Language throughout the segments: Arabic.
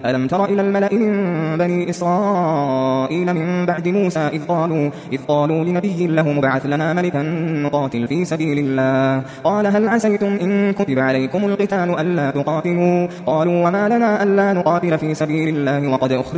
ألم تر إلى الملأ من بني إسرائيل من بعد موسى إذ قالوا لنبي له مبعث لنا ملكا نقاتل في سبيل الله قال هل عسيتم إن كتب عليكم القتال ألا تقاتلوا قالوا وما لنا ألا نقاتل في سبيل الله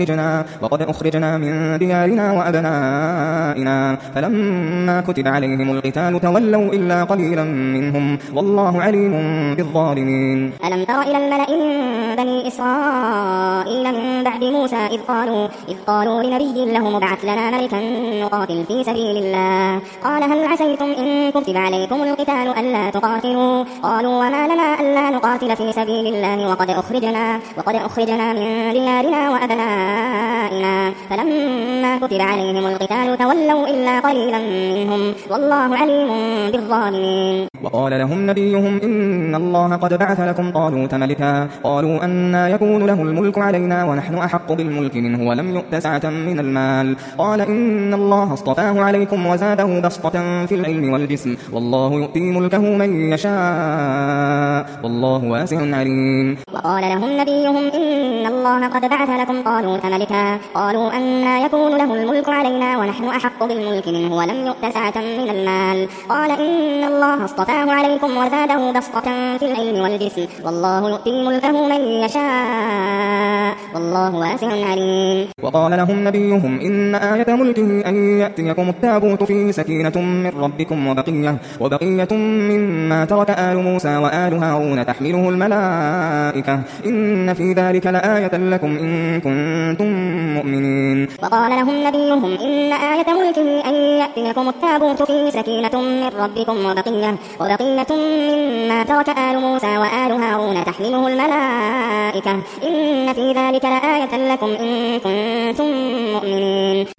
وقد أخرجنا من ديارنا وأبنائنا فلما كتب عليهم القتال تولوا إلا قليلا منهم والله عليم بالظالمين. ألم تر إلى الملأ من بني إسرائيل من بعد موسى إذ قالوا لنبي له مبعث لنا ملكا نقاتل في سبيل الله قال هل عسيتم إن كتب عليكم القتال ألا تقاتلوا قالوا وما لنا ألا نقاتل في سبيل الله وقد أخرجنا من ديارنا وأبنائنا فلما كتب عليهم القتال تولوا إلا قليلا منهم والله عليم بالظالمين. وقال لهم نبيهم إن الله قد بعث لكم طالوت ملكا قالوا أنى يكون له الملك علينا ونحن أحق بالملك منه ولم يؤت سعة من المال قال إن الله اصطفاه عليكم وزاده بسطة في العلم والجسم والله يؤتي ملكه من يشاء والله واسع عليم. وقال لهم نبيهم إن الله قد بعث لكم طالوت ملكا قالوا أنى يكون له الملك علينا ونحن أحق بالملك منه ولم يؤت سعة من المال قال إن الله اصطفاه عليكم وزاده بسطة في العلم والجسم والله يؤتي ملكه من يشاء والله واسع عليم. وقال لهم نبيهم إن آية ملكه أن يأتيكم التابوت فيه سكينة من ربكم وبقية مما ترك آل موسى وآل هارون تحمله الملائكة إن في ذلك لآية لكم إن كنتم مؤمنين. وقال لهم نبيهم إن آية ملكه أن يأتيكم التابوت فيه سكينة من ربكم وبقية مما ترك آل موسى وآل هارون تحمله الملائكة إن في ذلك لآية لكم إن كنتم مؤمنين.